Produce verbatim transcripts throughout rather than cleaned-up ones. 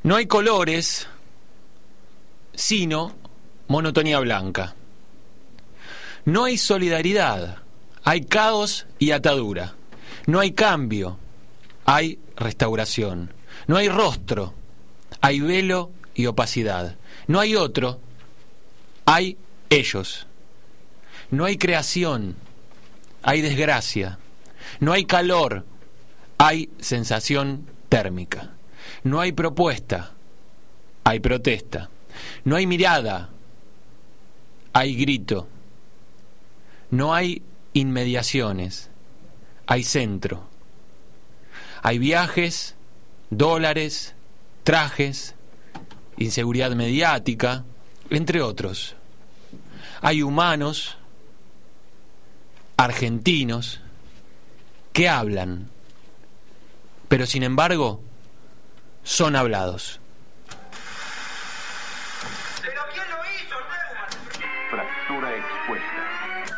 No hay colores, sino monotonía blanca. No hay solidaridad, hay caos y atadura. No hay cambio, hay restauración. No hay rostro, hay velo y opacidad. No hay otro, hay ellos. No hay creación, hay desgracia. No hay calor, hay sensación térmica. No hay propuesta, hay protesta. No hay mirada, hay grito. No hay inmediaciones, hay centro. Hay viajes, dólares, trajes, inseguridad mediática, entre otros. Hay humanos, argentinos, que hablan, pero sin embargo son hablados. ¿Pero quién lo hizo, Neumann? Fractura expuesta.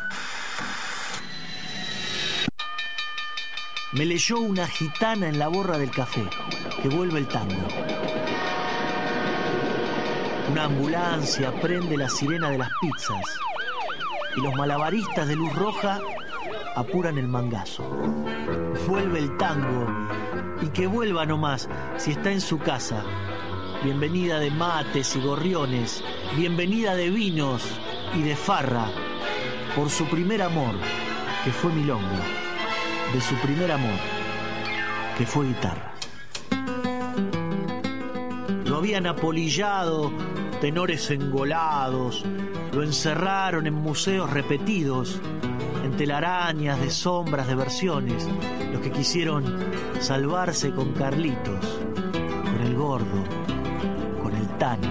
Me leyó una gitana en la borra del café, que vuelve el tango. Una ambulancia prende la sirena de las pizzas y los malabaristas de luz roja apuran el mangazo. Vuelve el tango y que vuelva nomás si está en su casa. Bienvenida de mates y gorriones, bienvenida de vinos y de farra, por su primer amor, que fue milonga, de su primer amor, que fue guitarra. Lo habían apolillado tenores engolados, lo encerraron en museos repetidos, en telarañas de sombras de versiones, los que quisieron salvarse con Carlitos, con el gordo, con el Tano.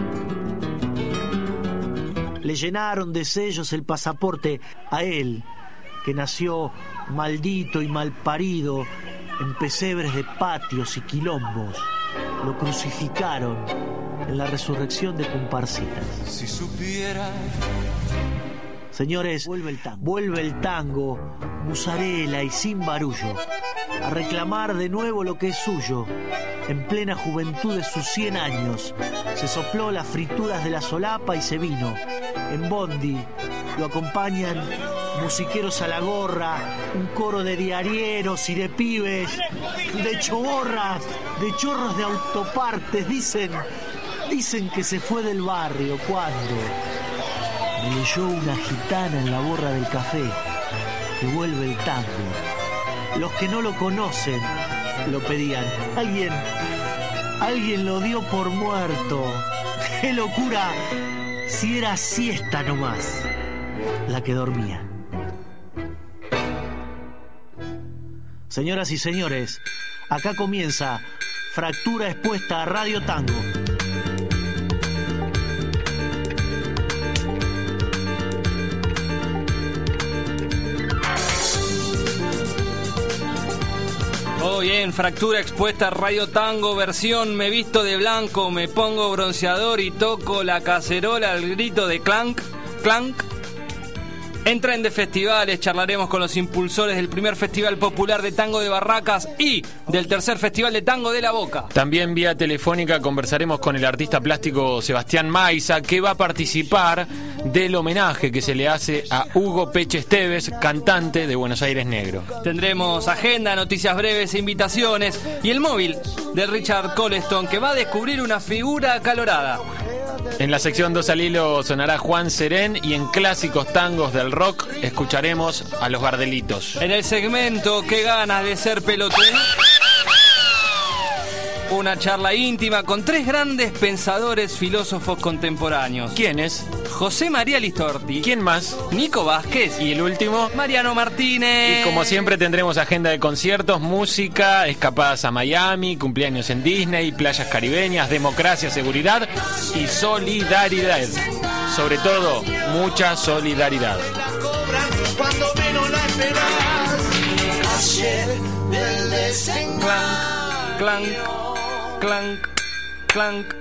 Le llenaron de sellos el pasaporte a él, que nació maldito y malparido en pesebres de patios y quilombos. Lo crucificaron en la resurrección de Comparsitas. Si supiera. Señores, vuelve el tango, vuelve el tango, musarela y sin barullo, a reclamar de nuevo lo que es suyo. En plena juventud de sus cien años, se sopló las frituras de la solapa y se vino. En bondi lo acompañan musiqueros a la gorra, un coro de diarieros y de pibes, de choborras, de chorros de autopartes. Dicen, dicen que se fue del barrio. ¿Cuándo? Me leyó una gitana en la borra del café, que vuelve el tango. Los que no lo conocen lo pedían. Alguien, alguien lo dio por muerto. ¡Qué locura! Si era siesta nomás la que dormía. Señoras y señores, acá comienza Fractura Expuesta a Radio Tango. Muy bien, Fractura Expuesta Radio Tango, versión me visto de blanco, me pongo bronceador y toco la cacerola al grito de clank, clank. En Tren de Festivales charlaremos con los impulsores del primer Festival Popular de Tango de Barracas y del tercer Festival de Tango de La Boca. También vía telefónica conversaremos con el artista plástico Sebastián Maiza, que va a participar del homenaje que se le hace a Hugo Peche Esteves, cantante de Buenos Aires Negro. Tendremos agenda, noticias breves e invitaciones y el móvil de Richard Coleston, que va a descubrir una figura acalorada. En la sección dos al hilo sonará Juan Serén y en clásicos tangos del rock escucharemos a los Gardelitos. En el segmento ¿Qué ganas de ser pelotero? Una charla íntima con tres grandes pensadores filósofos contemporáneos. ¿Quiénes? José María Listorti. ¿Quién más? Nico Vázquez. Y el último, Mariano Martínez. Y como siempre tendremos agenda de conciertos, música, escapadas a Miami, cumpleaños en Disney, playas caribeñas, democracia, seguridad y solidaridad. Sobre todo, mucha solidaridad. Cuando menos la esperas. Ayer del desengaño. Clank, clank, clank,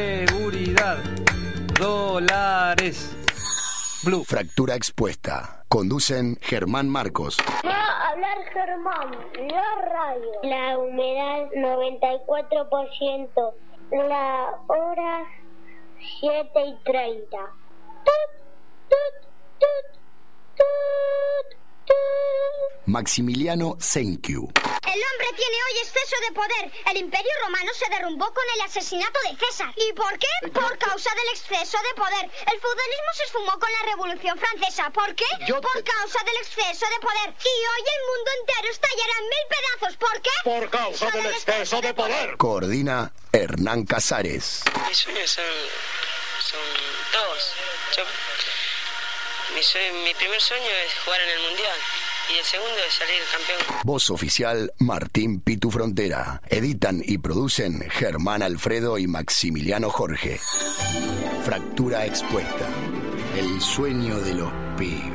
seguridad, dólares. Blue. Fractura Expuesta. Conducen Germán Marcos. Va a hablar Germán, la radio. La humedad noventa y cuatro por ciento. La hora siete y treinta. Tut, tut, tut, tut, tut. Maximiliano Senkiu. El hombre tiene hoy exceso de poder. El Imperio Romano se derrumbó con el asesinato de César. ¿Y por qué? Por causa del exceso de poder. El feudalismo se esfumó con la Revolución Francesa. ¿Por qué? Yo Por te... causa del exceso de poder. Y hoy el mundo entero estallará en mil pedazos. ¿Por qué? Por causa del exceso de poder. Coordina Hernán Casares. Mis sueños son, son dos. Yo, mi, sueño, mi primer sueño es jugar en el Mundial. Y el segundo es salir campeón. Voz oficial Martín Pitu Frontera. Editan y producen Germán Alfredo y Maximiliano Jorge. Fractura expuesta. El sueño de los pibes.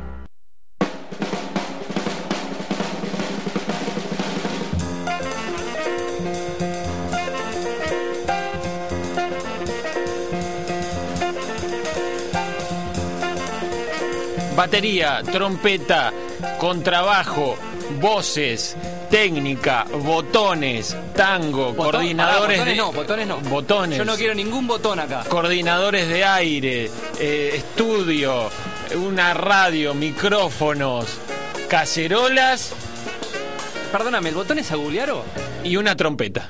Batería, trompeta, contrabajo, voces, técnica, botones, tango, Botón, coordinadores pará, botones de... no, botones no. Botones. Yo no quiero ningún botón acá. Coordinadores de aire, eh, estudio, una radio, micrófonos, cacerolas Perdóname, ¿el botón es Aguliaro? y una trompeta.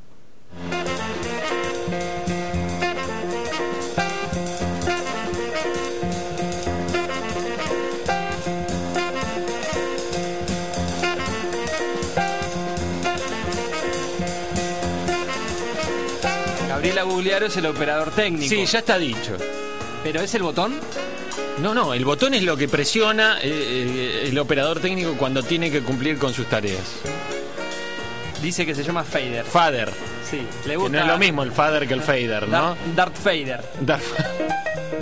Gabriel Aguliaro es el operador técnico. Sí, ya está dicho. ¿Pero es el botón? No, no, el botón es lo que presiona eh, eh, el operador técnico cuando tiene que cumplir con sus tareas. Dice que se llama Fader. Fader. Sí, le Que gusta. no es lo mismo el Fader que el Fader, ¿no? Darth, Darth Vader. Darth-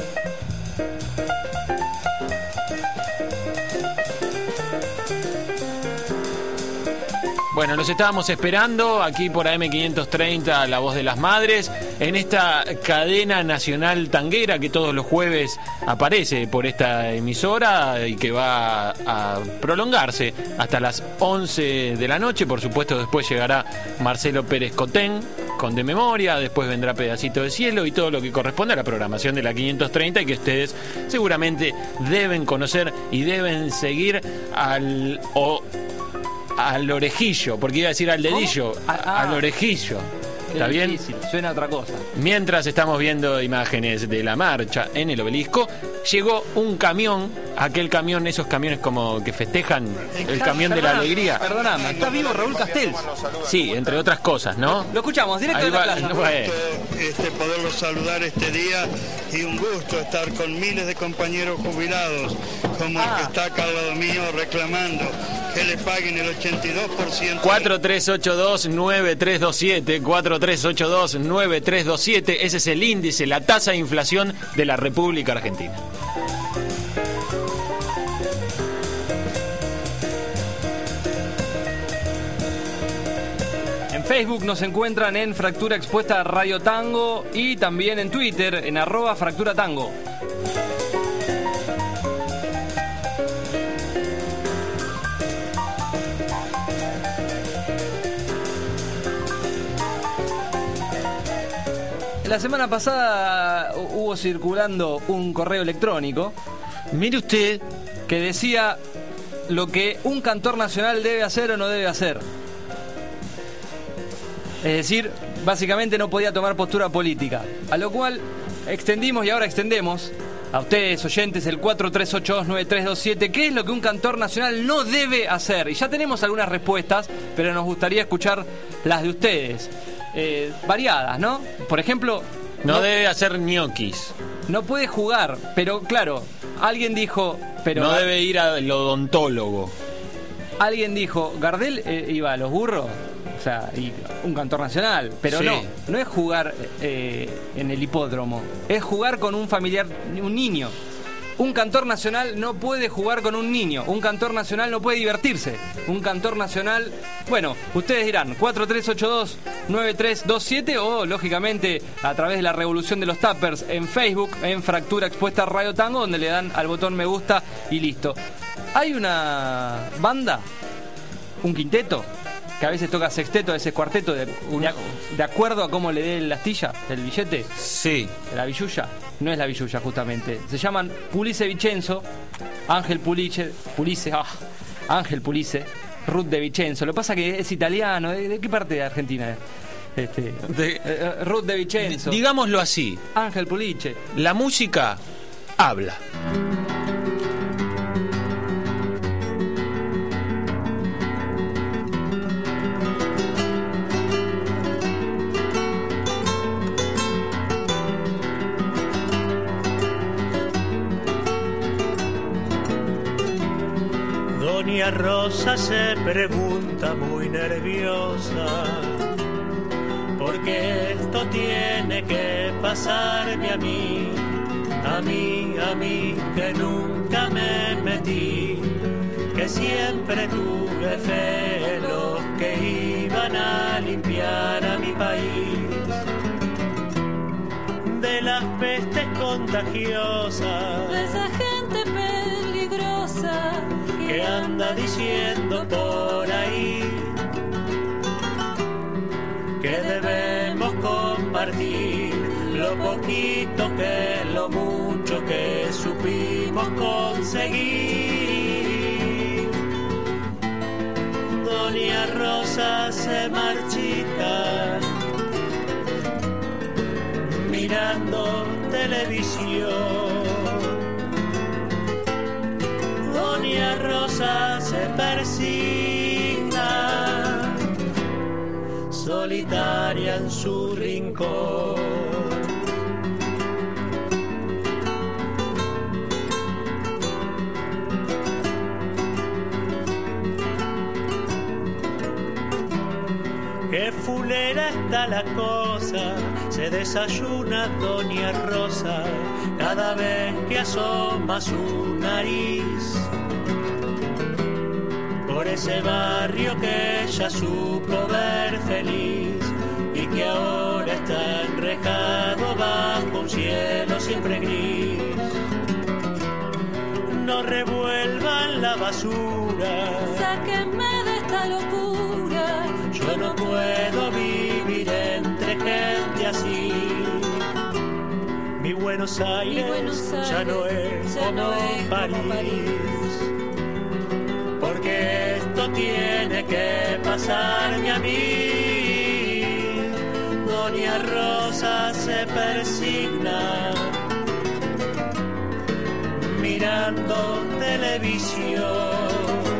Bueno, los estábamos esperando aquí por A M quinientos treinta, La Voz de las Madres, en esta cadena nacional tanguera que todos los jueves aparece por esta emisora y que va a prolongarse hasta las once de la noche. Por supuesto, después llegará Marcelo Pérez Cotén con De Memoria, después vendrá Pedacito de Cielo y todo lo que corresponde a la programación de la quinientos treinta y que ustedes seguramente deben conocer y deben seguir al... O, al orejillo, porque iba a decir al dedillo, ¿Cómo? Ah, ah. al orejillo. ¿Está Qué bien? difícil, suena a otra cosa. Mientras estamos viendo imágenes de la marcha en el obelisco, llegó un camión, aquel camión, esos camiones como que festejan, el camión de la Perdóname, alegría. Perdóname, está vivo Raúl Castells. Sí, entre otras cosas, ¿no? Lo escuchamos, directo Ahí de la va, plaza. bueno. Este, poderlos saludar este día y un gusto estar con miles de compañeros jubilados como Ah. el que está acá al lado mío reclamando que le paguen el ochenta y dos por ciento. cuatro tres ocho dos nueve tres dos siete, cuatro tres ocho dos nueve tres dos siete, ese es el índice, la tasa de inflación de la República Argentina. En Facebook nos encuentran en Fractura Expuesta Radio Tango y también en Twitter en arroba Fractura Tango. La semana pasada hubo circulando un correo electrónico, Mire usted, que decía lo que un cantor nacional debe hacer o no debe hacer. Es decir, básicamente no podía tomar postura política. A lo cual extendimos y ahora extendemos a ustedes, oyentes, el cuatro tres ocho dos nueve tres dos siete. ¿Qué es lo que un cantor nacional no debe hacer? Y ya tenemos algunas respuestas, pero nos gustaría escuchar las de ustedes. Eh, variadas, ¿no? Por ejemplo, no, no, debe hacer ñoquis, no puede jugar, pero claro, alguien dijo... pero no debe ir al odontólogo. Alguien dijo, Gardel eh, iba a los burros, o sea, y un cantor nacional, pero Sí. no, no es jugar eh, en el hipódromo, es jugar con un familiar, un niño. Un cantor nacional no puede jugar con un niño, un cantor nacional no puede divertirse, un cantor nacional... Bueno, ustedes dirán, cuatro tres ocho dos nueve tres dos siete o, lógicamente, a través de la revolución de los tappers en Facebook, en Fractura Expuesta Radio Tango, donde le dan al botón me gusta y listo. Hay una banda, un quinteto, que a veces toca sexteto, a veces cuarteto, de, de, de acuerdo a cómo le dé la astilla, el billete. Sí. La billulla. No es la billulla, justamente. Se llaman Pulice Vicenzo, Ángel Pulice, Pulice, ah, Ángel Pulice, Ruth de Vicenzo. Lo que pasa que es italiano. ¿De, de qué parte de Argentina es? Este, de, eh, Ruth de Vicenzo. Digámoslo así. Ángel Pulice. La música habla. Doña Rosa se pregunta muy nerviosa, ¿por qué esto tiene que pasarme a mí? A mí, a mí, que nunca me metí, que siempre tuve fe en los que iban a limpiar a mi país de las pestes contagiosas, de esa gente peligrosa que anda diciendo por ahí que debemos compartir lo poquito que lo mucho que supimos conseguir. Doña Rosa se marchita mirando televisión. Doña Rosa se persigna, solitaria en su rincón. Qué fulera está la cosa, se desayuna Doña Rosa cada vez que asoma su nariz por ese barrio que ella supo ver feliz y que ahora está enrejado bajo un cielo siempre gris. No revuelvan la basura, sáquenme de esta locura. Yo no puedo vivir entre gente así. Mi Buenos Aires, Mi Buenos Aires ya no es, ya como, no es París. como París. Porque esto tiene que pasarme a mí. Doña Rosa se persigna mirando televisión.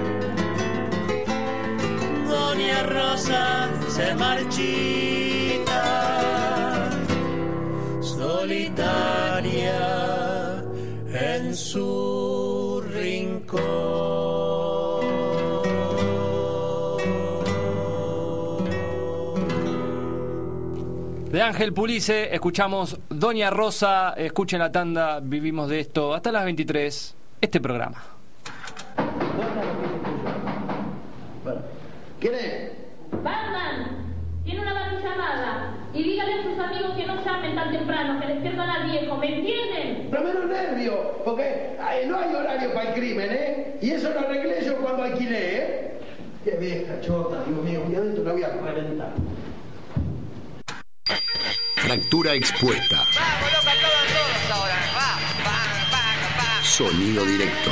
Doña Rosa se marchita, solitaria en su rincón. De Ángel Pulice escuchamos Doña Rosa. Escuchen la tanda, vivimos de esto hasta las veintitrés. Este programa. ¿Quién es? Batman, tiene una llamada y dígale a sus amigos que no llamen tan temprano, que despiertan al viejo, ¿me entienden? No menos nervio, porque ay, no hay horario para el crimen, ¿eh? Y eso lo arreglé yo cuando alquilé, ¿eh? Qué vieja chota, Dios mío, un día de esto la voy a reventar. Fractura expuesta. Vamos, loca, todos, todos ahora. Va, va, va, va. Sonido directo.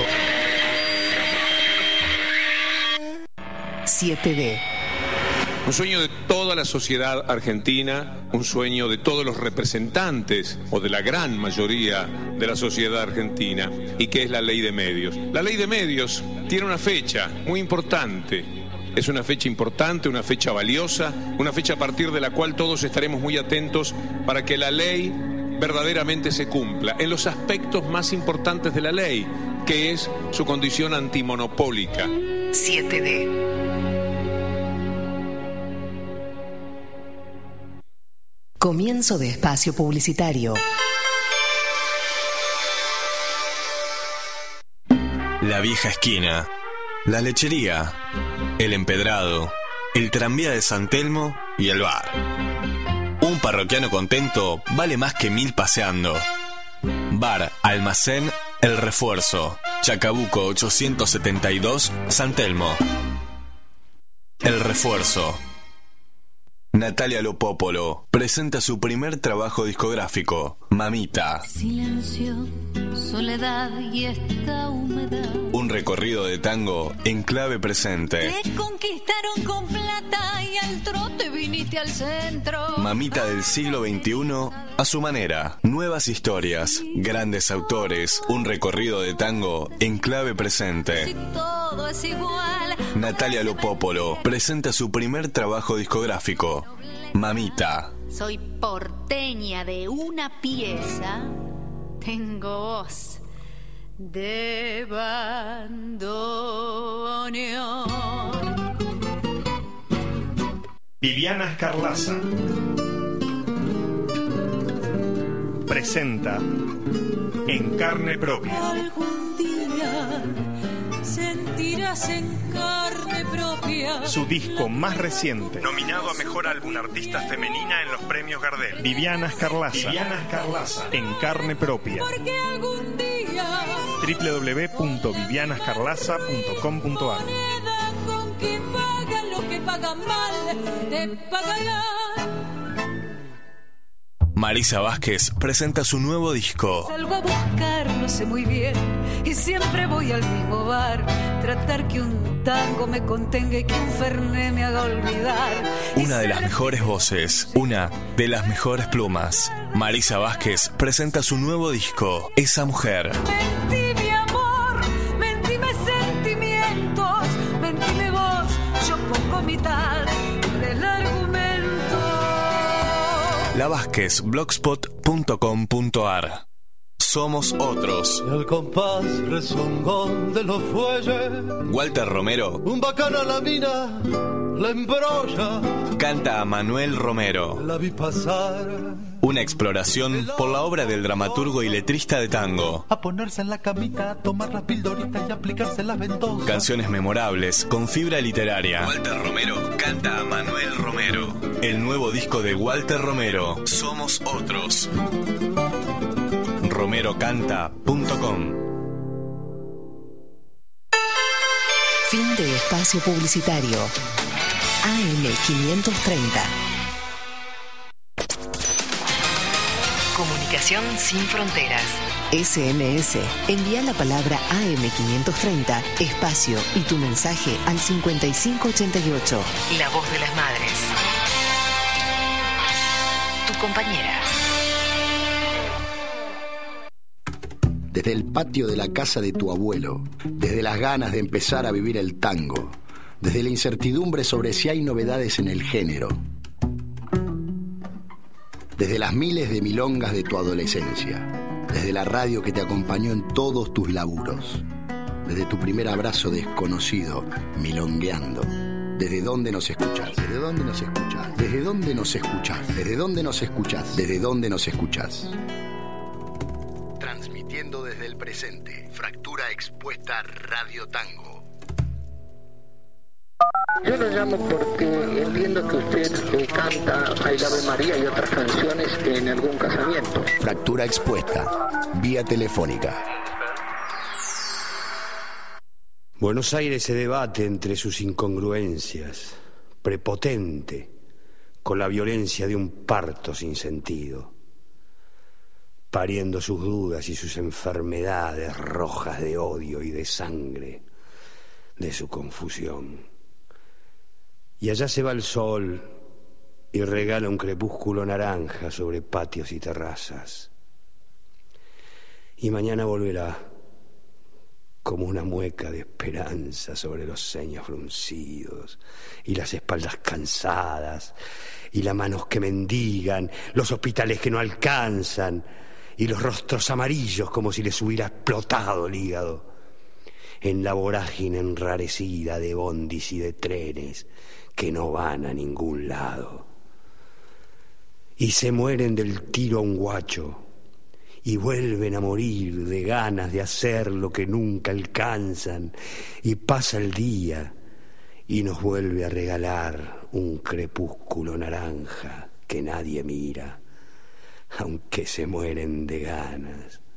siete D. Un sueño de toda la sociedad argentina, un sueño de todos los representantes o de la gran mayoría de la sociedad argentina, y que es la ley de medios. La ley de medios tiene una fecha muy importante. Es una fecha importante, una fecha valiosa, una fecha a partir de la cual todos estaremos muy atentos para que la ley verdaderamente se cumpla en los aspectos más importantes de la ley, que es su condición antimonopólica. siete D. Comienzo de espacio publicitario. La vieja esquina, la lechería, el empedrado, el tranvía de San Telmo y el bar. Un parroquiano contento vale más que mil paseando. Bar, almacén El Refuerzo, Chacabuco ochocientos setenta y dos, San Telmo. El Refuerzo. Natalia Lopopolo presenta su primer trabajo discográfico, Mamita. Silencio, soledad y esta humedad. Un recorrido de tango en clave presente. Te conquistaron con plata y al trote viniste al centro. Mamita del siglo veintiuno a su manera. Nuevas historias, grandes autores, un recorrido de tango en clave presente. Si todo es igual. Natalia Lopopolo presenta su primer trabajo discográfico, Mamita. Soy porteña de una pieza, tengo voz de bandoneón. Viviana Escarlaza presenta En Carne Propia. Algún día sentirás en carne propia Su disco más reciente, nominado a Mejor Álbum Artista Femenina en los premios Gardel. Viviana Escarlaza. Viviana Escarlaza. En Carne Propia. porque algún día doble u doble u doble u punto viviana escarlaza punto com punto a r. moneda con que pagan lo que pagan mal te pagarán. Marisa Vázquez presenta su nuevo disco. Salgo a buscar, no sé muy bien, y siempre voy al mismo bar. Tratar que un tango me contenga y que un fernet me haga olvidar. Una de las mejores voces, una de las mejores plumas. Marisa Vázquez presenta su nuevo disco, Esa Mujer. Mentí mi amor, mentíme sentimientos, mentíme vos, yo pongo mitad del argumento. La Vázquez, blogspot punto com punto a r. Somos otros. Y al compás rezongón de los fuelles, Walter Romero un bacano a la mina la embrolla. canta a Manuel Romero. La vi pasar Una exploración por la obra del dramaturgo y letrista de tango. a ponerse en la camita, a tomar las pildoritas y aplicarse las ventosas. Canciones memorables con fibra literaria. Walter Romero canta a Manuel Romero. El nuevo disco de Walter Romero, Somos Otros. romero canta punto com. Fin de espacio publicitario. A M quinientos treinta. Comunicación sin fronteras. S M S. Envía la palabra A M quinientos treinta, espacio y tu mensaje al cincuenta y cinco ochenta y ocho. La voz de las madres. Tu compañera. Desde el patio de la casa de tu abuelo, desde las ganas de empezar a vivir el tango, desde la incertidumbre sobre si hay novedades en el género, desde las miles de milongas de tu adolescencia, desde la radio que te acompañó en todos tus laburos, desde tu primer abrazo desconocido, milongueando. ¿Desde dónde nos escuchás? ¿Desde dónde nos escuchás? ¿Desde dónde nos escuchás? ¿Desde dónde nos escuchás? ¿Desde dónde nos escuchás? Transmitiendo desde el presente, Fractura Expuesta Radio Tango. Yo lo llamo porque entiendo que usted eh, canta Ay Ave María y otras canciones en algún casamiento. Fractura Expuesta, vía telefónica. Buenos Aires se debate entre sus incongruencias, prepotente, con la violencia de un parto sin sentido, pariendo sus dudas y sus enfermedades rojas de odio y de sangre, de su confusión. Y allá se va el sol y regala un crepúsculo naranja sobre patios y terrazas. Y mañana volverá como una mueca de esperanza sobre los ceños fruncidos y las espaldas cansadas y las manos que mendigan, los hospitales que no alcanzan y los rostros amarillos como si les hubiera explotado el hígado en la vorágine enrarecida de bondis y de trenes que no van a ningún lado. Y se mueren del tiro a un guacho y vuelven a morir de ganas de hacer lo que nunca alcanzan, y pasa el día y nos vuelve a regalar un crepúsculo naranja que nadie mira, aunque se mueren de ganas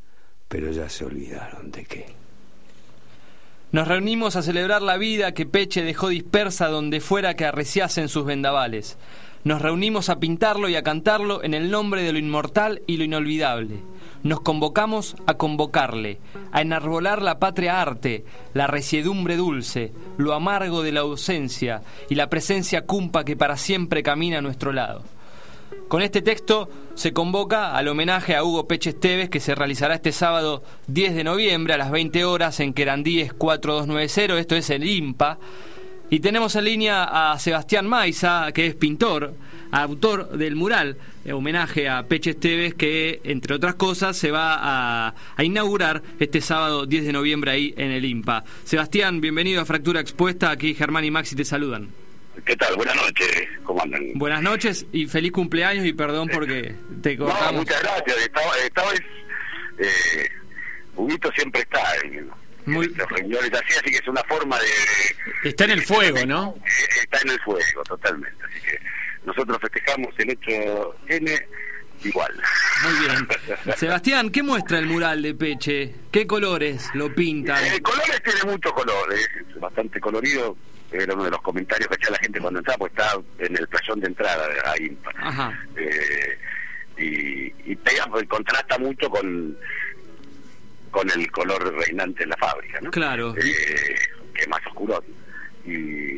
pero ya se olvidaron de qué. Nos reunimos a celebrar la vida que Peche dejó dispersa donde fuera que arreciasen sus vendavales. Nos reunimos a pintarlo y a cantarlo en el nombre de lo inmortal y lo inolvidable. Nos convocamos a convocarle, a enarbolar la patria arte, la resiedumbre dulce, lo amargo de la ausencia y la presencia cumpa que para siempre camina a nuestro lado. Con este texto se convoca al homenaje a Hugo Peche Esteves, que se realizará este sábado diez de noviembre a las veinte horas en Querandíes cuatro dos nueve cero, esto es el IMPA. Y tenemos en línea a Sebastián Maiza, que es pintor, autor del mural, eh, homenaje a Peche Esteves, que entre otras cosas se va a, a inaugurar este sábado diez de noviembre ahí en el IMPA. Sebastián, bienvenido a Fractura Expuesta, aquí Germán y Maxi te saludan. ¿Qué tal? Buenas noches, ¿cómo andan? Buenas noches y feliz cumpleaños y perdón porque te cortamos. No, muchas gracias, esta, esta vez eh, Huguito siempre está en Muy... los reuniones así, así que es una forma de... Está en el fuego, ¿no? Está en el fuego, totalmente, así que nosotros festejamos el ocho ene igual. Muy bien. Sebastián, ¿qué muestra el mural de Peche? ¿Qué colores lo pintan? Eh, colores tiene muchos colores, es bastante colorido. Era uno de los comentarios que hacía la gente cuando entraba, pues está en el playón de entrada de ahí. Ajá. Eh, y, y pega, pues, contrasta mucho con con el color reinante en la fábrica, ¿no? Claro. Eh, que es más oscuro. Y,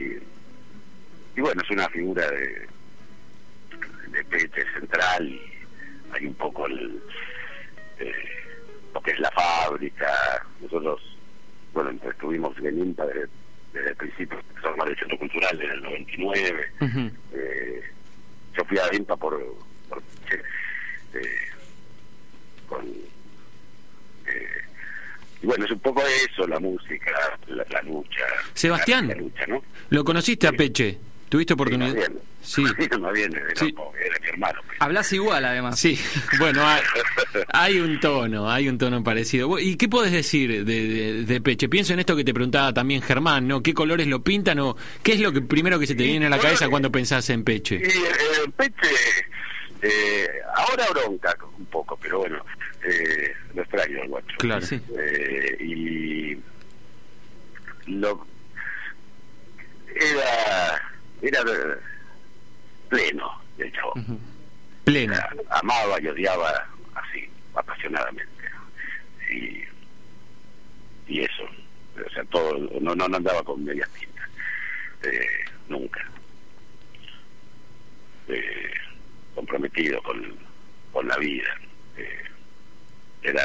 y bueno, es una figura de, de Peche central, y hay un poco el, eh, lo que es la fábrica. Nosotros, bueno, estuvimos en IMPA desde, desde el principio, empezamos el Centro Cultural en el noventa y nueve. Uh-huh. eh, yo fui a IMPA por, por eh, con eh, y bueno, es un poco eso, la música, la, la lucha. Sebastián, la, la lucha, ¿no? ¿Lo conociste a Peche? ¿Tuviste oportunidad? Sí, más bien. Sí, más bien, era, sí. Era mi hermano. Pues. Hablas igual, además. Sí, bueno, hay, hay un tono, hay un tono parecido. ¿Y qué podés decir de, de, de Peche? Pienso en esto que te preguntaba también Germán, ¿no? ¿Qué colores lo pintan o qué es lo que primero que se te viene a la cabeza cuando pensás en Peche? Sí, eh, Peche, eh, ahora bronca un poco, pero bueno, eh, lo extraño al guacho. Claro, sí. Eh, y lo era era pleno el chavo. Uh-huh. Pleno. Era, amaba y odiaba así, apasionadamente. Y, y eso, o sea, todo, no, no andaba con medias tintas, eh, nunca. Eh, comprometido con, con la vida. Eh, era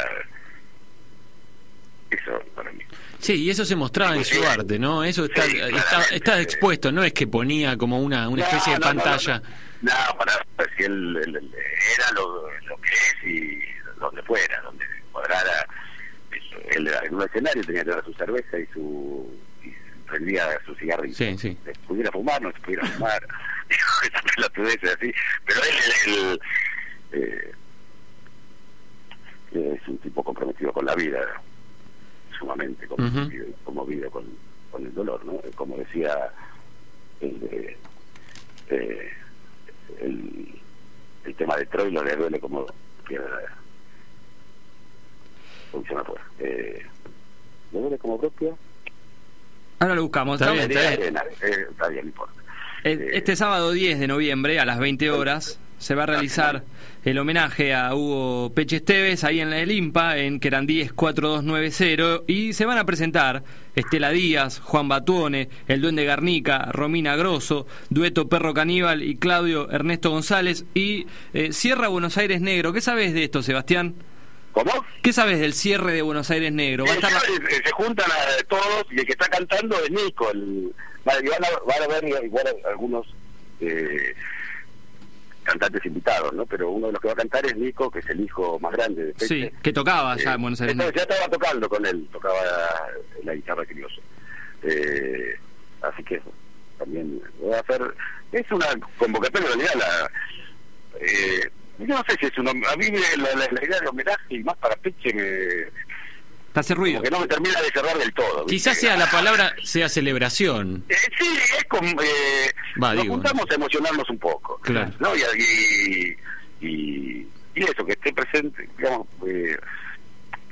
eso para mí. Sí, y eso se mostraba en su arte, ¿no? Eso está, sí, está, está expuesto, no es que ponía como una, una especie no, de no, pantalla. No, no, no, para si él, él, él era lo, lo que es y donde fuera, donde cuadrara. Eso. Él en un escenario tenía que dar su cerveza y su y prendía su cigarrillo. Sí, sí. Se pudiera fumar, no se pudiera fumar. Esa pelotudez así. Pero él, él, él eh, es un tipo comprometido con la vida, sumamente conmovido, uh-huh. conmovido con, con el dolor, ¿no? Como decía el, de, eh, el, el tema de Troilo, le duele como ¿cómo se me fue? Eh, ¿Le duele como propia? Ahora lo buscamos. Está, está bien, está bien, eh, está bien, no importa. Este eh, sábado diez de noviembre a las veinte horas se va a realizar el homenaje a Hugo Peche Esteves ahí en el IMPA, en Querandíes cuatro dos nueve cero, y se van a presentar Estela Díaz, Juan Batuone, el Duende Garnica, Romina Grosso, Dueto Perro Caníbal y Claudio Ernesto González, y eh, cierra Buenos Aires Negro. ¿Qué sabes de esto, Sebastián? ¿Cómo? ¿Qué sabes del cierre de Buenos Aires Negro? ¿Va a estar la... Se juntan a todos y el que está cantando es Nico. El... Van, a, van a ver igual algunos eh, cantantes invitados, ¿no? Pero uno de los que va a cantar es Nico, que es el hijo más grande de Peche. Sí, que tocaba ya eh, en Buenos Aires Negro. Ya estaba tocando con él, tocaba la guitarra criolla. Eh, así que también voy a hacer... Es una convocatoria, en realidad, la... Eh, yo no sé si es un... A mí la, la, la idea de homenaje y más para Peche me... Te hace ruido. Como que no me termina de cerrar del todo. Quizás sea la palabra, sea celebración. Eh, sí, es como... Eh, Va, nos digo, juntamos ¿no? a emocionarnos un poco. Claro. ¿No? Y, y, y, y eso, que esté presente, digamos... Eh,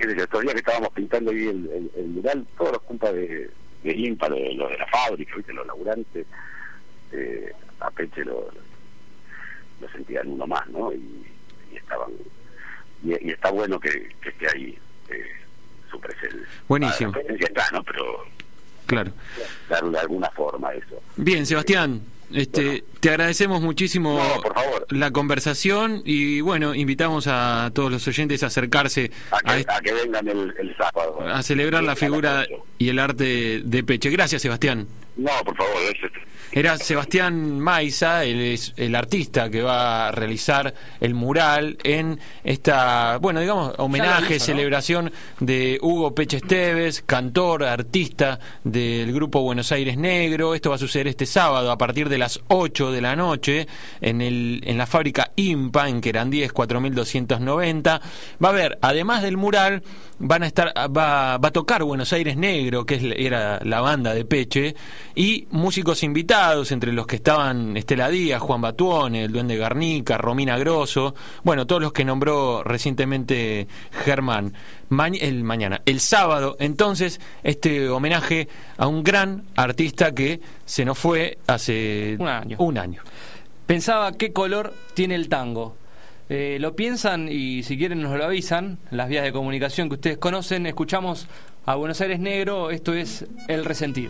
qué sé yo, estos días que estábamos pintando ahí el, el, el mural, todos los compas de, de INPA, los de, lo de la fábrica, ¿viste? Los laburantes, eh, a Peche lo, lo sentían uno más, ¿no? Y, y estaban, y, y está bueno que, que esté ahí eh, su presencia. Buenísimo. Ah, la presencia está, ¿no? Pero claro, darle alguna forma a eso. Bien, Sebastián, este, bueno, te agradecemos muchísimo no, por favor. la conversación y bueno, invitamos a todos los oyentes a acercarse a que, a, est- a que vengan el, el sábado a celebrar la figura y el arte de Peche. Gracias, Sebastián. No, por favor, eso. Era Sebastián Maiza, él es el artista que va a realizar el mural en esta, bueno, digamos, homenaje, hizo, ¿no? Celebración de Hugo Peche Esteves, cantor, artista del grupo Buenos Aires Negro. Esto va a suceder este sábado a partir de las ocho de la noche en el en la fábrica INPA en Querandíes cuatro mil doscientos noventa. Va a haber, además del mural, van a estar va, va a tocar Buenos Aires Negro, que es, era la banda de Peche, y músicos invitados, entre los que estaban Estela Díaz, Juan Batuone, el Duende Garnica, Romina Grosso, bueno, todos los que nombró recientemente Germán. Ma- el mañana, el sábado, entonces, este homenaje a un gran artista que se nos fue hace un año. Un año. Pensaba qué color tiene el tango. Eh, lo piensan y si quieren nos lo avisan. Las vías de comunicación que ustedes conocen. Escuchamos a Buenos Aires Negro. Esto es El Resentido.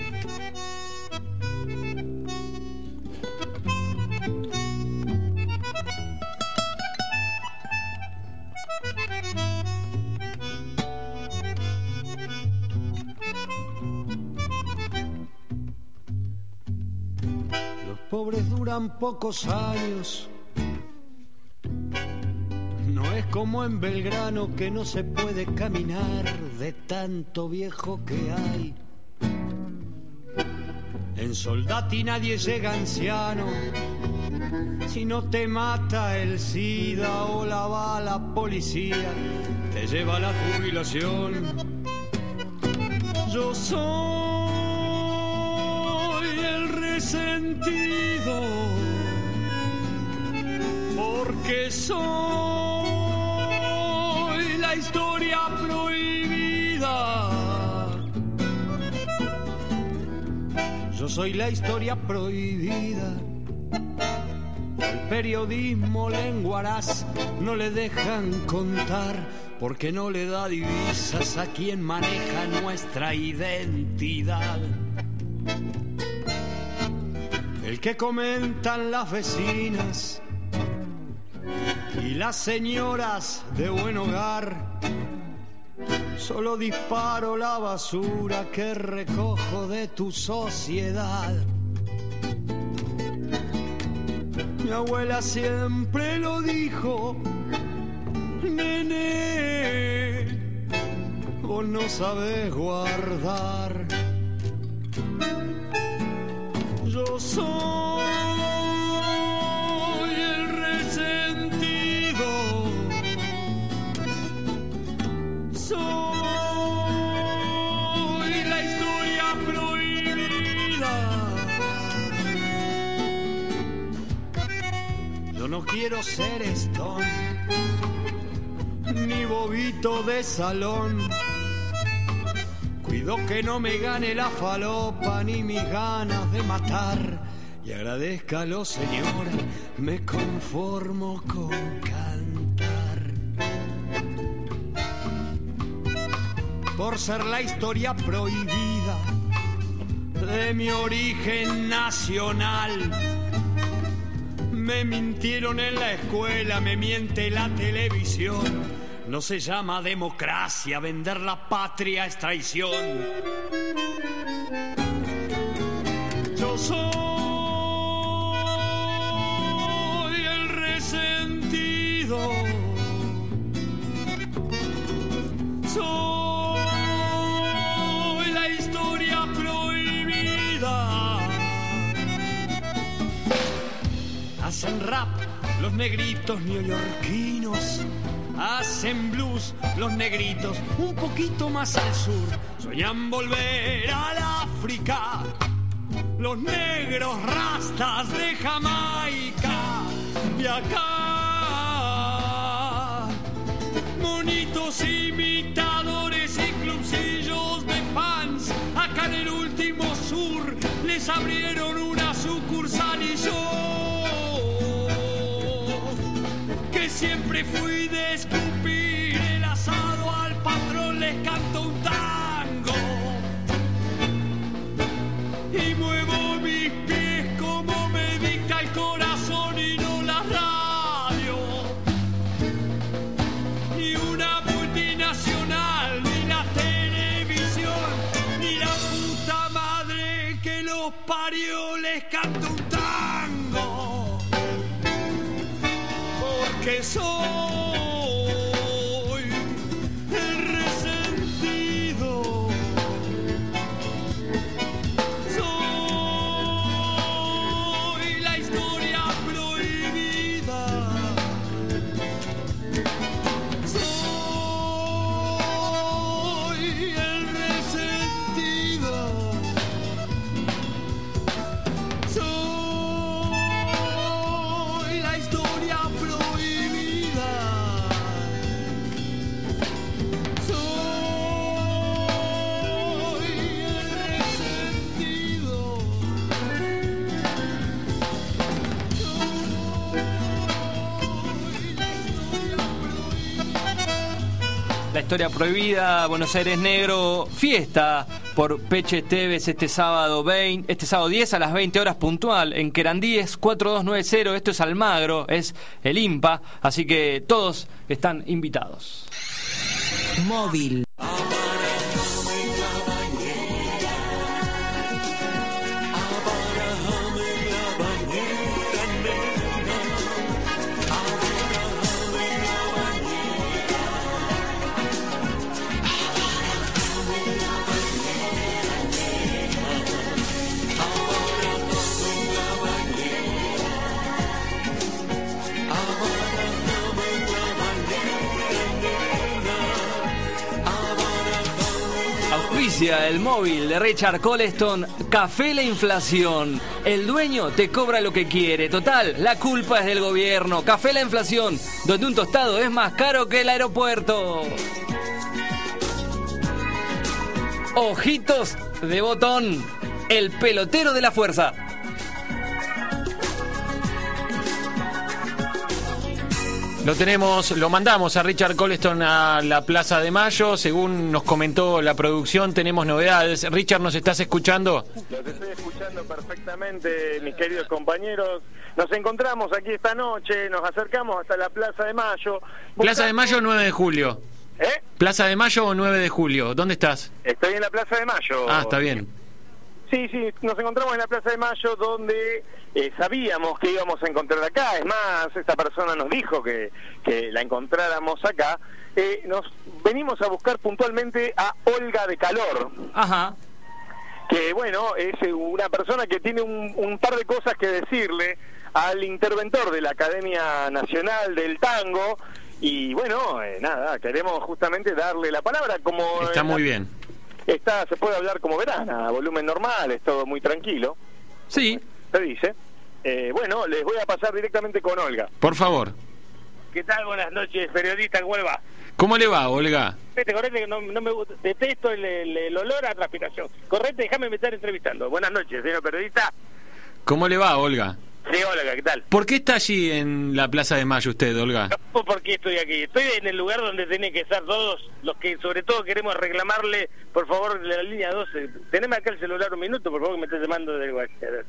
Los pobres duran pocos años. No es como en Belgrano que no se puede caminar de tanto viejo que hay. En Soldati nadie llega anciano si no te mata el SIDA o la bala policía, te lleva a la jubilación. Yo soy el resentido porque soy la historia prohibida. Yo soy la historia prohibida. El periodismo lenguaraz no le dejan contar porque no le da divisas a quien maneja nuestra identidad. El que comentan las vecinas y las señoras de buen hogar, solo disparo la basura que recojo de tu sociedad. Mi abuela siempre lo dijo, nene, vos no sabés guardar. Yo soy el resentido, soy la historia prohibida. Yo no quiero ser Stone ni bobito de salón. Cuido que no me gane la falopa ni mis ganas de matar. Y agradézcalo, señora, me conformo con cantar. Por ser la historia prohibida de mi origen nacional. Me mintieron en la escuela, me miente la televisión. No se llama democracia, vender la patria es traición. Yo soy el resentido, soy la historia prohibida. Hacen rap los negritos neoyorquinos, hacen blues los negritos un poquito más al sur. Sueñan volver al África los negros rastas de Jamaica. Y acá, monito Estos imitadores y clubcillos de fans, acá en el último sur, les abrieron una sucursal y yo, que siempre fui de escupir el asado al patrón, les canto un tango y muevo mis pies como me dicta el corazón y no la radio, ni una multinacional, ni la televisión, ni la puta madre que los parió, les canto un tango, porque soy el resentido, soy la historia prohibida, soy el resentido, soy la historia prohibida, soy el resentido. La historia prohibida, Buenos Aires Negro, fiesta por Peche Esteves este sábado veinte, este sábado diez a las veinte horas puntual en Querandíes cuatro dos nueve cero. Esto es Almagro, es el IMPA, así que todos están invitados. Móvil. Auspicia el móvil de Richard Coleston, Café La Inflación. El dueño te cobra lo que quiere. Total, la culpa es del gobierno. Café La Inflación, donde un tostado es más caro que el aeropuerto. Ojitos de Botón, el pelotero de la fuerza. Lo tenemos, lo mandamos a Richard Coleston a la Plaza de Mayo. Según nos comentó la producción, tenemos novedades. Richard, ¿nos estás escuchando? Los estoy escuchando perfectamente, mis queridos compañeros. Nos encontramos aquí esta noche, nos acercamos hasta la Plaza de Mayo. ¿Plaza de Mayo o nueve de julio? ¿Eh? ¿Plaza de Mayo o nueve de julio? ¿Dónde estás? Estoy en la Plaza de Mayo. Ah, está bien. Sí, sí, nos encontramos en la Plaza de Mayo donde eh, sabíamos que íbamos a encontrar acá. Es más, esta persona nos dijo que, que la encontráramos acá. Eh, nos venimos a buscar puntualmente a Olga de Calor. Ajá. Que, bueno, es una persona que tiene un, un par de cosas que decirle al interventor de la Academia Nacional del Tango. Y, bueno, eh, nada, queremos justamente darle la palabra como... Está muy bien. Está, se puede hablar como verán, a volumen normal, es todo muy tranquilo. Sí. Se dice. Eh, bueno, les voy a pasar directamente con Olga. Por favor. ¿Qué tal? Buenas noches, periodista en Huelva. ¿Cómo le va, Olga? Correte, correte, que no, no me gusta, detesto el, el, el olor a transpiración. Correte, déjame me estar entrevistando. Buenas noches, señor periodista. ¿Cómo le va, Olga? Sí, Olga, ¿qué tal? ¿Por qué está allí en la Plaza de Mayo usted, Olga? No, ¿por qué estoy aquí? Estoy en el lugar donde tienen que estar todos los que sobre todo queremos reclamarle, por favor, de la línea doce. Teneme acá el celular un minuto, por favor, que me estés llamando del WhatsApp.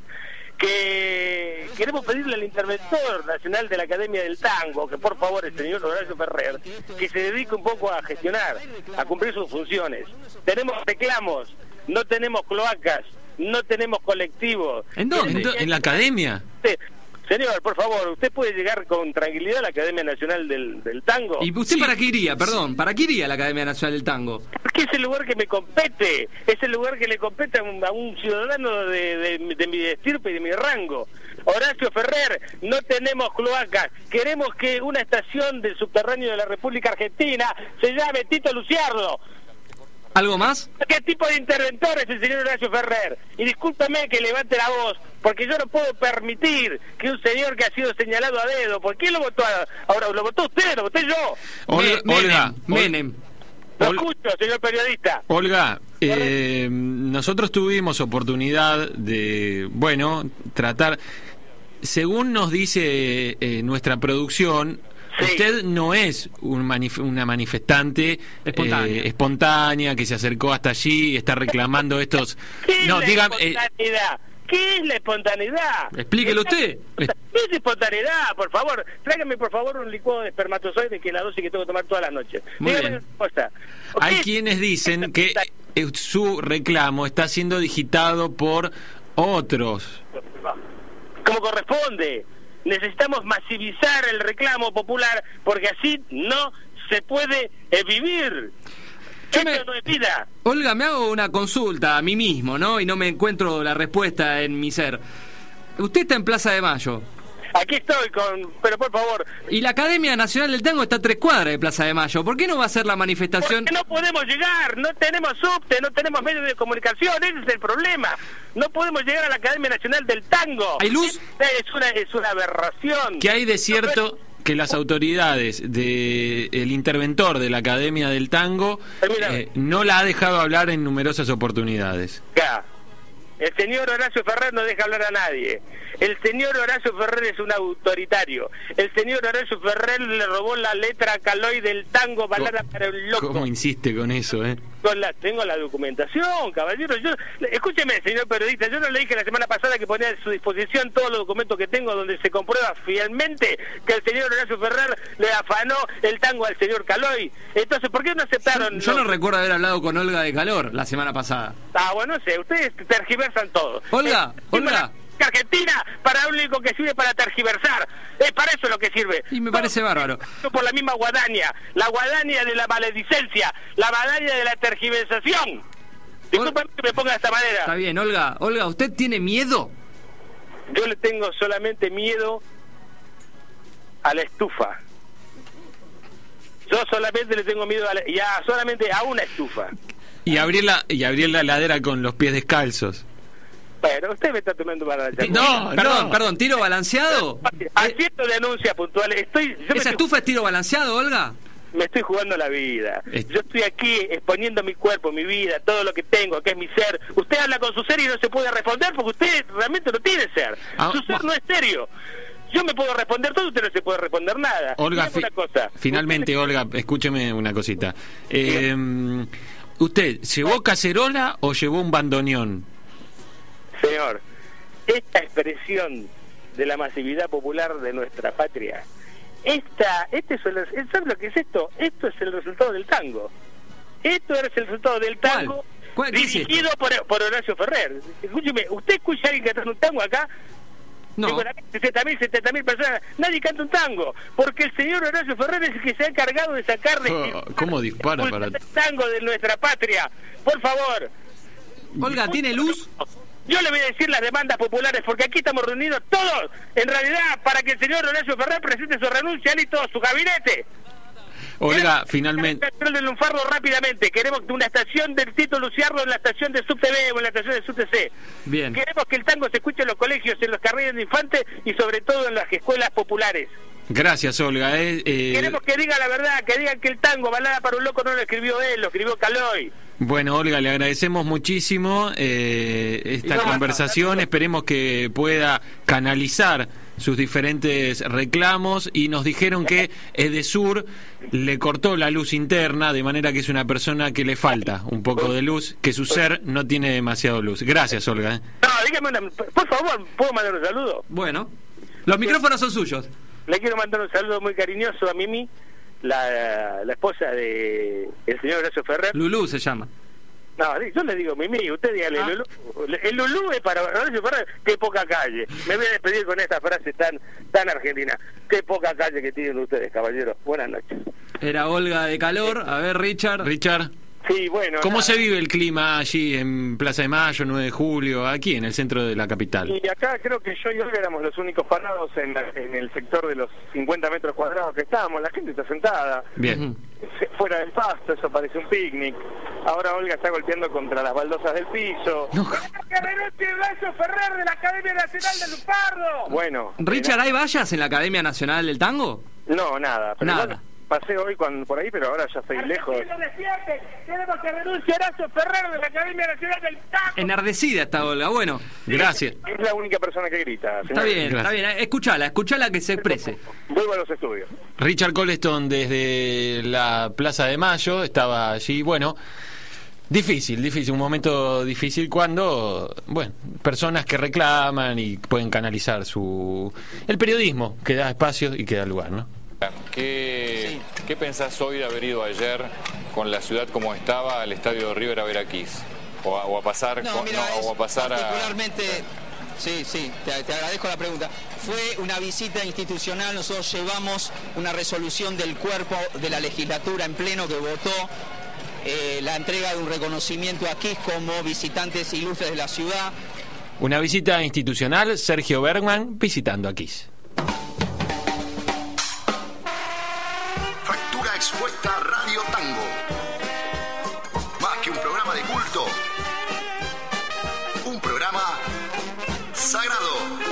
Que queremos pedirle al interventor nacional de la Academia del Tango, que por favor, el señor Horacio Ferrer, que se dedique un poco a gestionar, a cumplir sus funciones. Tenemos reclamos, no tenemos cloacas, no tenemos colectivos. ¿En dónde? ¿En, ¿En la Academia? Sí. Señor, por favor, usted puede llegar con tranquilidad a la Academia Nacional del, del Tango. ¿Y usted sí. para qué iría? Perdón, ¿para qué iría a la Academia Nacional del Tango? Porque es el lugar que me compete, es el lugar que le compete a un, a un ciudadano de, de, de mi estirpe y de mi rango. Horacio Ferrer, no tenemos cloacas, queremos que una estación del subterráneo de la República Argentina se llame Tito Luciardo. ¿Algo más? ¿Qué tipo de interventor es el señor Horacio Ferrer? Y discúlpame que levante la voz, porque yo no puedo permitir que un señor que ha sido señalado a dedo, ¿por qué lo votó? A, ahora, ¿lo votó usted? ¿Lo voté yo? Olga, Me, Olga, Menem. Lo escucho, señor periodista. Olga, eh, nosotros tuvimos oportunidad de, bueno, tratar, según nos dice eh, nuestra producción, sí. Usted no es un manif- una manifestante espontánea. Eh, espontánea que se acercó hasta allí y está reclamando estos... ¿Qué no, es dígame... la espontaneidad? Eh... ¿Qué es la espontaneidad? Explíquelo usted. ¿Qué es espontaneidad? Por favor, tráigame por favor un licuado de espermatozoides, que es la dosis que tengo que tomar toda la noche. Muy Dígame bien. una cosa. Hay quienes dicen que eh, su reclamo está siendo digitado por otros. Como corresponde. Necesitamos masivizar el reclamo popular, porque así no se puede eh, vivir. Yo me... no es vida. Olga, me hago una consulta a mí mismo, ¿no? Y no me encuentro la respuesta en mi ser. Usted está en Plaza de Mayo. Aquí estoy con... Pero por favor... Y la Academia Nacional del Tango está a tres cuadras de Plaza de Mayo. ¿Por qué no va a ser la manifestación? Porque no podemos llegar, no tenemos subte, no tenemos medios de comunicación, ese es el problema. No podemos llegar a la Academia Nacional del Tango. ¿Hay luz? Es una, es una aberración. ¿Qué hay de cierto que las autoridades del de interventor de la Academia del Tango eh, no la ha dejado hablar en numerosas oportunidades? Ya. El señor Horacio Ferrer no deja hablar a nadie. El señor Horacio Ferrer es un autoritario. El señor Horacio Ferrer le robó la letra a Caloi del tango Balada para un loco. ¿Cómo insiste con eso, eh? Con la, tengo la documentación, caballero. Yo, escúcheme, señor periodista, yo no le dije la semana pasada que ponía a su disposición todos los documentos que tengo donde se comprueba fielmente que el señor Horacio Ferrer le afanó el tango al señor Caloi. Entonces, ¿por qué no aceptaron? Yo, yo no recuerdo haber hablado con Olga de Calor la semana pasada. Ah, bueno, no sé, ustedes tergiversan todo. Olga, eh, Olga. Argentina para lo único que sirve para tergiversar, es para eso lo que sirve. Y me parece bárbaro. Por la misma guadaña, la guadaña de la maledicencia, la guadaña de la tergiversación. Disculpen que me ponga de esta manera. Está bien, Olga. Olga, ¿usted tiene miedo? Yo le tengo solamente miedo a la estufa. Yo solamente le tengo miedo a la, ya solamente a una estufa. Y abrir la y abrir la heladera con los pies descalzos. Pero usted me está tomando para la No, perdón, no. perdón, ¿tiro balanceado? Haciendo denuncias puntuales. Estoy, yo ¿Esa estufa es tiro balanceado, Olga? Me estoy jugando la vida. Yo estoy aquí exponiendo mi cuerpo, mi vida, todo lo que tengo, que es mi ser. Usted habla con su ser y no se puede responder porque usted realmente no tiene ser. Ah, su ser no es serio. Yo me puedo responder todo, usted no se puede responder nada. Olga, fi una cosa. finalmente, usted... Olga, escúcheme una cosita. Eh, ¿Usted llevó cacerola o llevó un bandoneón? Señor, esta expresión de la masividad popular de nuestra patria, esta, este es el, ¿sabe lo que es esto? Esto es el resultado del tango. Esto es el resultado del tango. ¿Cuál? ¿Cuál? Dirigido por, por Horacio Ferrer. Escúcheme, ¿usted escucha a alguien cantando un tango acá? No. sesenta mil, setenta mil personas, nadie canta un tango, porque el señor Horacio Ferrer es el que se ha encargado de sacar de oh, ¿cómo dispara para el tango de nuestra patria? Por favor. Olga, ¿tiene luz? Yo le voy a decir las demandas populares, porque aquí estamos reunidos todos, en realidad, para que el señor Horacio Ferrer presente su renuncia y todo su gabinete. Olga, finalmente... El del Lunfardo rápidamente. Queremos una estación del Tito Luciardo en la estación de Sub T V o en la estación de Sub T C. Bien. Queremos que el tango se escuche en los colegios, en los carriles de infantes y sobre todo en las escuelas populares. Gracias, Olga. Eh, eh... Queremos que diga la verdad, que digan que el tango Balada para un loco no lo escribió él, lo escribió Caloi. Bueno, Olga, le agradecemos muchísimo eh, esta no, conversación. No, no, Esperemos que pueda canalizar sus diferentes reclamos y nos dijeron que Edesur le cortó la luz interna, de manera que es una persona que le falta un poco de luz, que su ser no tiene demasiado luz. Gracias, Olga. No, dígame una, por favor, ¿puedo mandar un saludo? Bueno, los micrófonos son suyos. Le quiero mandar un saludo muy cariñoso a Mimi, la, la esposa de el señor Horacio Ferrer. Lulú se llama. No, yo le digo Mimi, usted dígale, ah. Lulú. El Lulú es para Horacio Ferrer, qué poca calle. Me voy a despedir con esta frase tan tan argentina. Qué poca calle que tienen ustedes, caballeros. Buenas noches. Era Olga de Calor. A ver, Richard. Richard. Sí, bueno. ¿Cómo nada. se vive el clima allí en Plaza de Mayo, nueve de julio, aquí en el centro de la capital? Y acá creo que yo y Olga éramos los únicos parados en, la- en el sector de los cincuenta metros cuadrados que estábamos. La gente está sentada. Bien. Se- Fuera del pasto, eso parece un picnic. Ahora Olga está golpeando contra las baldosas del piso. ¡Que renuncie Blasio Ferrer de la Academia Nacional de Lupardo! Bueno. Richard, ¿hay vallas en la Academia Nacional del Tango? No, nada. Pero Nada. bueno, pasé hoy cuando, por ahí, pero ahora ya estoy lejos. ¡Argentinos despierten! ¡Queremos que renuncie Horacio Ferrer de la Academia Nacional del Tango! Enardecida está Olga. Bueno, gracias. Es la única persona que grita. Está bien, está bien. Escuchala, escuchala que se exprese. Vuelvo a los estudios. Richard Coleston desde la Plaza de Mayo estaba allí, bueno, difícil, difícil, un momento difícil cuando, bueno, personas que reclaman y pueden canalizar su el periodismo que da espacio y que da lugar, ¿no? ¿Qué, ¿Qué pensás hoy de haber ido ayer con la ciudad como estaba al estadio de River a ver a Kiss? O a, o a pasar, No, con- mira, no, es o a pasar a... particularmente, sí, sí, te, te agradezco la pregunta. Fue una visita institucional, nosotros llevamos una resolución del cuerpo de la legislatura en pleno que votó eh, la entrega de un reconocimiento a Kiss como visitantes ilustres de la ciudad. Una visita institucional, Sergio Bergman visitando a Kiss. Fractura Expuesta Radio Tango. Más que un programa de culto, un programa sagrado.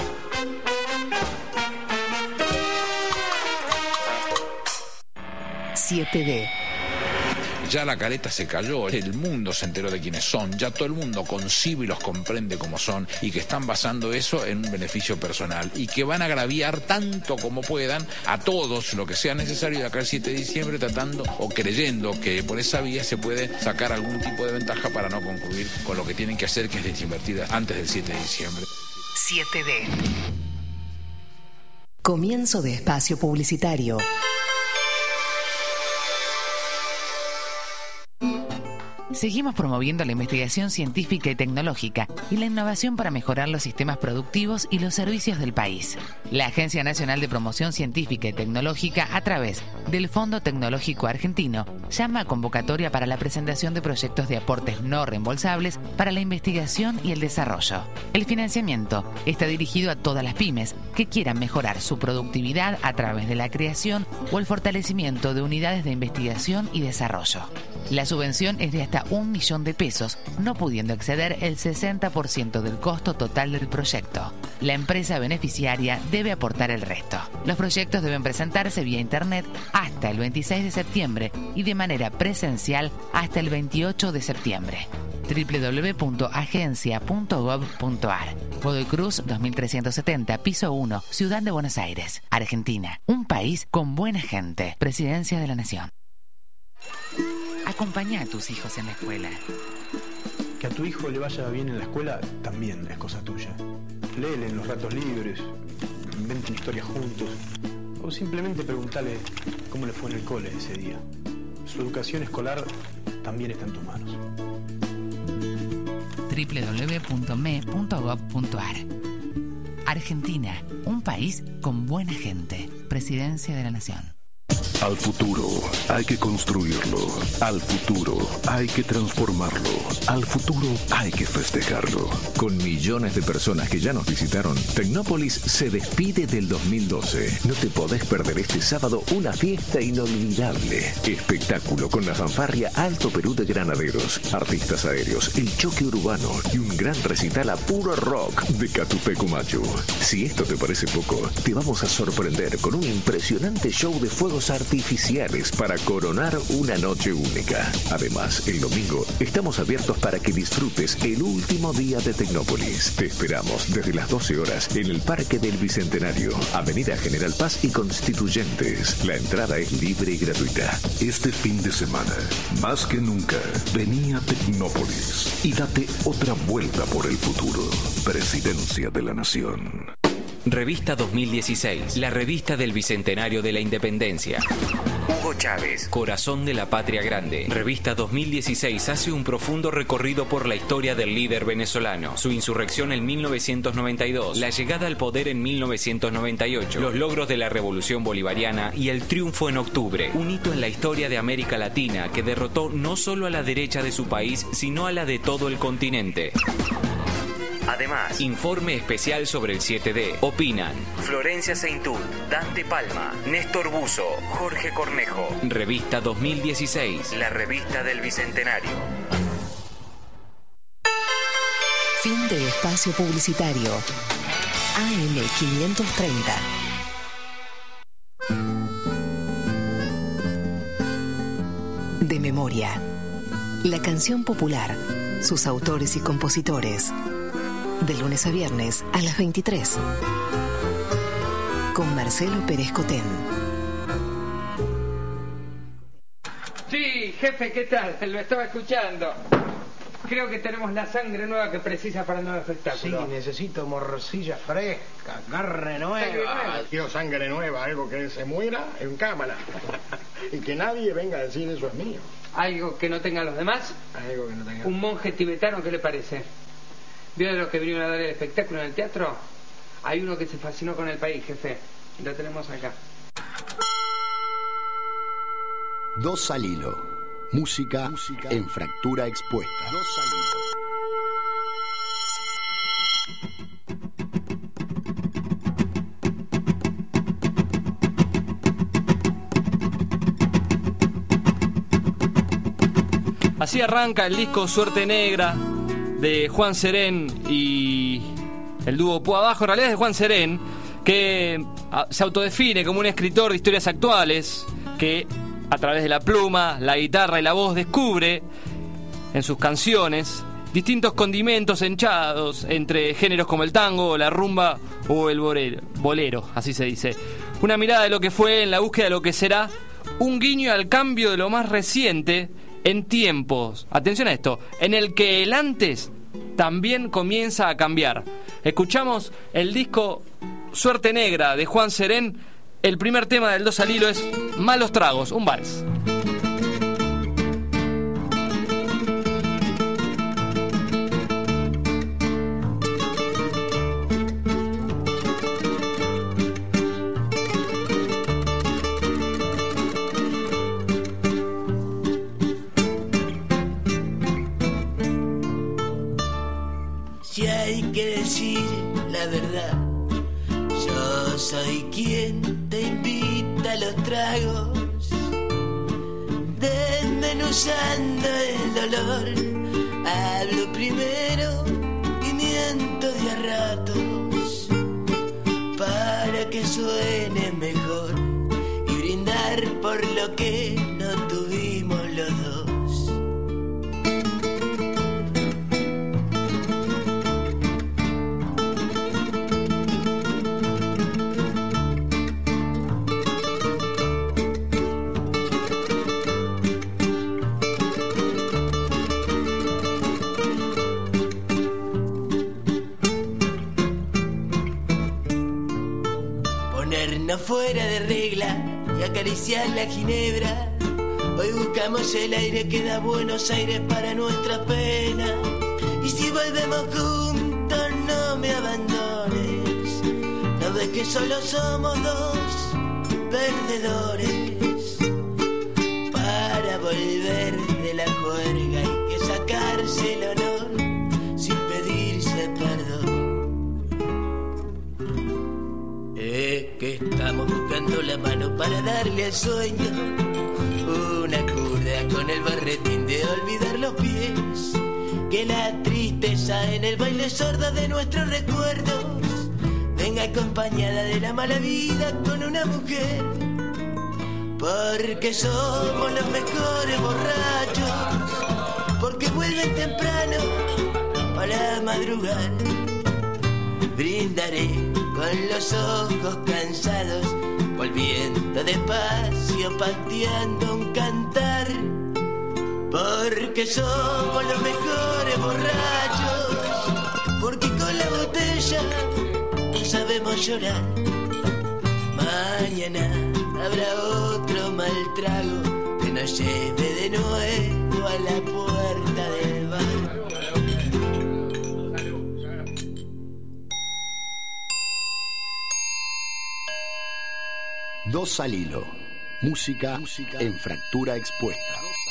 siete D. Ya la careta se cayó, el mundo se enteró de quiénes son, ya todo el mundo concibe y los comprende como son y que están basando eso en un beneficio personal y que van a agraviar tanto como puedan a todos lo que sea necesario de acá el siete de diciembre tratando o creyendo que por esa vía se puede sacar algún tipo de ventaja para no concluir con lo que tienen que hacer, que es desinvertir antes del siete de diciembre. siete D. Comienzo de espacio publicitario. Seguimos promoviendo la investigación científica y tecnológica y la innovación para mejorar los sistemas productivos y los servicios del país. La Agencia Nacional de Promoción Científica y Tecnológica, a través del Fondo Tecnológico Argentino, llama a convocatoria para la presentación de proyectos de aportes no reembolsables para la investigación y el desarrollo. El financiamiento está dirigido a todas las pymes que quieran mejorar su productividad a través de la creación o el fortalecimiento de unidades de investigación y desarrollo. La subvención es de hasta un millón de pesos, no pudiendo exceder el sesenta por ciento del costo total del proyecto. La empresa beneficiaria debe aportar el resto. Los proyectos deben presentarse vía internet hasta el veintiséis de septiembre y de manera presencial hasta el veintiocho de septiembre. doble u doble u doble u punto agencia punto gov punto ar. Godoy Cruz dos mil trescientos setenta, piso uno, Ciudad de Buenos Aires, Argentina. Un país con buena gente. Presidencia de la Nación. Acompañá a tus hijos en la escuela. Que a tu hijo le vaya bien en la escuela también es cosa tuya. Léele en los ratos libres, inventen historias juntos, o simplemente preguntale cómo le fue en el cole ese día. Su educación escolar también está en tus manos. doble u doble u doble u punto me punto gov punto ar. Argentina, un país con buena gente. Presidencia de la Nación. Al futuro hay que construirlo. Al futuro hay que transformarlo. Al futuro hay que festejarlo. Con millones de personas que ya nos visitaron, Tecnópolis se despide del dos mil doce. No te podés perder este sábado una fiesta inolvidable. Espectáculo con la fanfarria Alto Perú de Granaderos, artistas aéreos, el choque urbano y un gran recital a puro rock de Catupecu Machu. Si esto te parece poco, te vamos a sorprender con un impresionante show de fuegos artificiales para coronar una noche única. Además, el domingo estamos abiertos para que disfrutes el último día de Tecnópolis. Te esperamos desde las doce horas en el Parque del Bicentenario, Avenida General Paz y Constituyentes. La entrada es libre y gratuita. Este fin de semana, más que nunca, vení a Tecnópolis y date otra vuelta por el futuro. Presidencia de la Nación. Revista dos mil dieciséis, la revista del Bicentenario de la Independencia. Hugo Chávez, Corazón de la Patria Grande. Revista dos mil dieciséis hace un profundo recorrido por la historia del líder venezolano, su insurrección en mil novecientos noventa y dos, la llegada al poder en mil novecientos noventa y ocho, los logros de la Revolución Bolivariana y el triunfo en octubre. Un hito en la historia de América Latina que derrotó no solo a la derecha de su país, sino a la de todo el continente. Además, informe especial sobre el siete D. Opinan Florencia Seintud, Dante Palma, Néstor Buzo, Jorge Cornejo. Revista dos mil dieciséis, la revista del Bicentenario. Fin de espacio publicitario. A M quinientos treinta. De memoria. La canción popular, sus autores y compositores. De lunes a viernes a las veintitrés. Con Marcelo Pérez Cotén. Sí, jefe, ¿qué tal? Lo estaba escuchando. Creo que tenemos la sangre nueva que precisa para el nuevo espectáculo. Sí, necesito morcilla fresca, carne nueva. Sangre nueva. Quiero sangre nueva, algo que se muera en cámara. Y que nadie venga a decir eso es mío. ¿Algo que no tengan los demás? Algo que no tenga. ¿Un monje tibetano, qué le parece? ¿Vio de los que vinieron a dar el espectáculo en el teatro? Hay uno que se fascinó con el país, jefe. Lo tenemos acá. Dos al hilo. Música, Música en fractura expuesta. Dos al hilo. Así arranca el disco Suerte Negra de Juan Serén y el dúo Púa Abajo. En realidad es de Juan Serén, que se autodefine como un escritor de historias actuales que a través de la pluma, la guitarra y la voz descubre en sus canciones distintos condimentos hinchados entre géneros como el tango, la rumba o el bolero, bolero, así se dice. Una mirada de lo que fue en la búsqueda de lo que será, un guiño al cambio de lo más reciente en tiempos, atención a esto, en el que el antes también comienza a cambiar. Escuchamos el disco Suerte Negra de Juan Serén. El primer tema del Dos al Hilo es Malos Tragos, un vals. Si hay que decir la verdad, yo soy quien te invita a los tragos, desmenuzando el dolor. Hablo primero y miento de a ratos, para que suene mejor y brindar por lo que no tuvimos los dos. Fuera de regla y acariciar la ginebra. Hoy buscamos el aire que da Buenos Aires para nuestra pena. Y si volvemos juntos no me abandones. No ves que solo somos dos perdedores. Para volver de la juerga hay que sacarse el honor sin pedirse perdón. Que estamos buscando la mano para darle al sueño una curda con el barretín de olvidar los pies. Que la tristeza en el baile sordo de nuestros recuerdos venga acompañada de la mala vida con una mujer. Porque somos los mejores borrachos, porque vuelven temprano para madrugar. Brindaré con los ojos cansados, volviendo despacio, pateando un cantar. Porque somos los mejores borrachos, porque con la botella no sabemos por llorar. Mañana habrá otro mal trago que nos lleve de nuevo a la puerta del bar. Dos al hilo. Música, Música en fractura expuesta.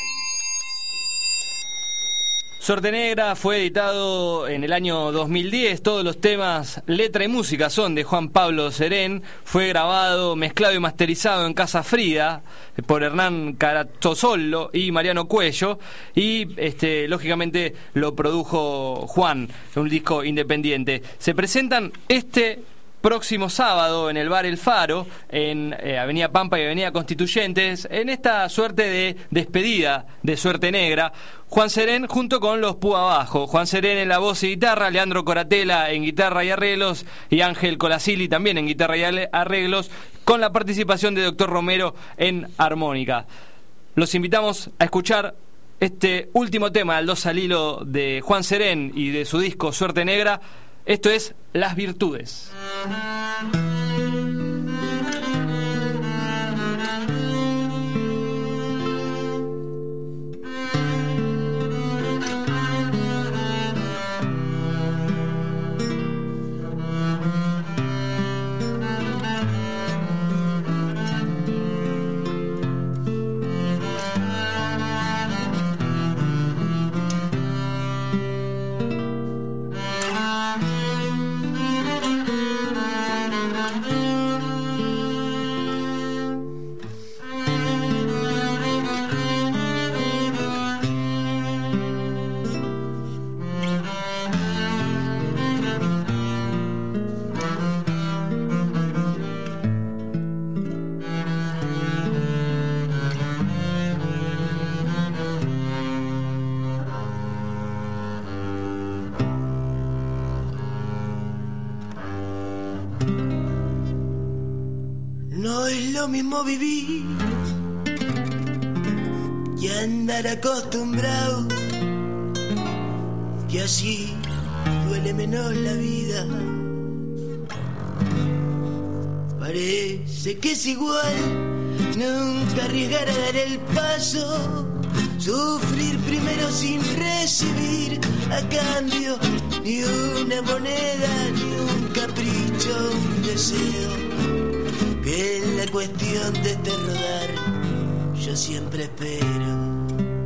Suerte Negra fue editado en el año dos mil diez. Todos los temas, letra y música son de Juan Pablo Serén. Fue grabado, mezclado y masterizado en Casa Frida por Hernán Carazzolo y Mariano Cuello. Y este, lógicamente lo produjo Juan, un disco independiente. Se presentan este próximo sábado en el bar El Faro, en eh, Avenida Pampa y Avenida Constituyentes, en esta suerte de despedida de Suerte Negra. Juan Serén junto con los Púa Abajo. Juan Serén en la voz y guitarra, Leandro Coratela en guitarra y arreglos y Ángel Colasili también en guitarra y arreglos, con la participación de Doctor Romero en armónica. Los invitamos a escuchar este último tema, el dos al hilo de Juan Serén y de su disco Suerte Negra. Esto es Las Virtudes. No es lo mismo vivir y andar acostumbrado, que así duele menos la vida. Parece que es igual nunca arriesgar a dar el paso, sufrir primero sin recibir a cambio ni una moneda, ni un capricho, un deseo. Que en la cuestión de este rodar yo siempre espero.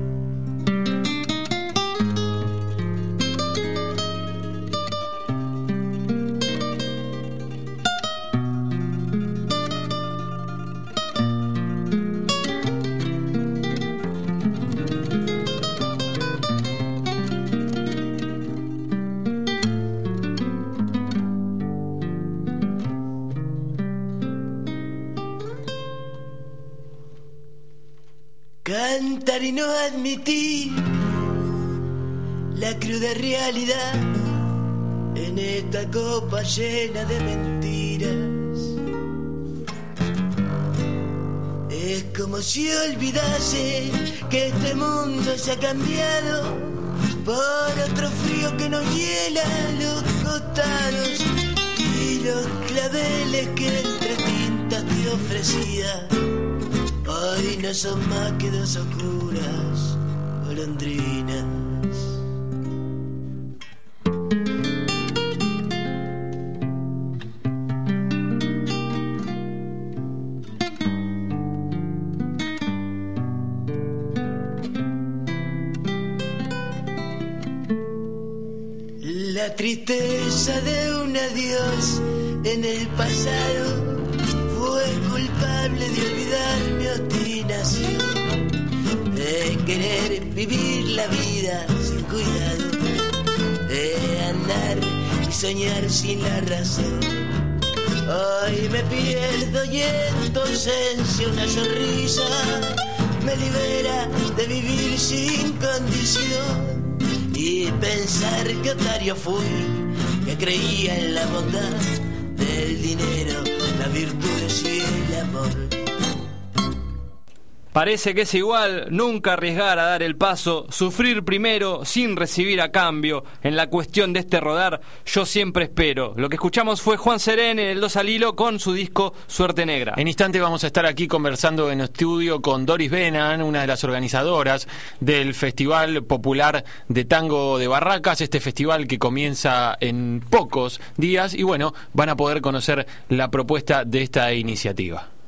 Cantar y no admitir la cruda realidad en esta copa llena de mentiras. Es como si olvidase que este mundo se ha cambiado por otro frío que nos hiela los costados y los claveles que entre tintas te ofrecía. Hoy no son más que dos oscuras golondrinas. La tristeza de un adiós en el pasado fue culpable de olvidar mi obstinación, de querer vivir la vida sin cuidado, de andar y soñar sin la razón. Hoy me pierdo y en tu ausencia una sonrisa me libera de vivir sin condición y pensar que otario fui, que creía en la bondad del dinero, las virtudes y el amor. Parece que es igual nunca arriesgar a dar el paso, sufrir primero sin recibir a cambio. En la cuestión de este rodar, yo siempre espero. Lo que escuchamos fue Juan Serén en el dos al hilo con su disco Suerte Negra. En instante vamos a estar aquí conversando en estudio con Doris Benan, una de las organizadoras del Festival Popular de Tango de Barracas, este festival que comienza en pocos días y bueno, van a poder conocer la propuesta de esta iniciativa.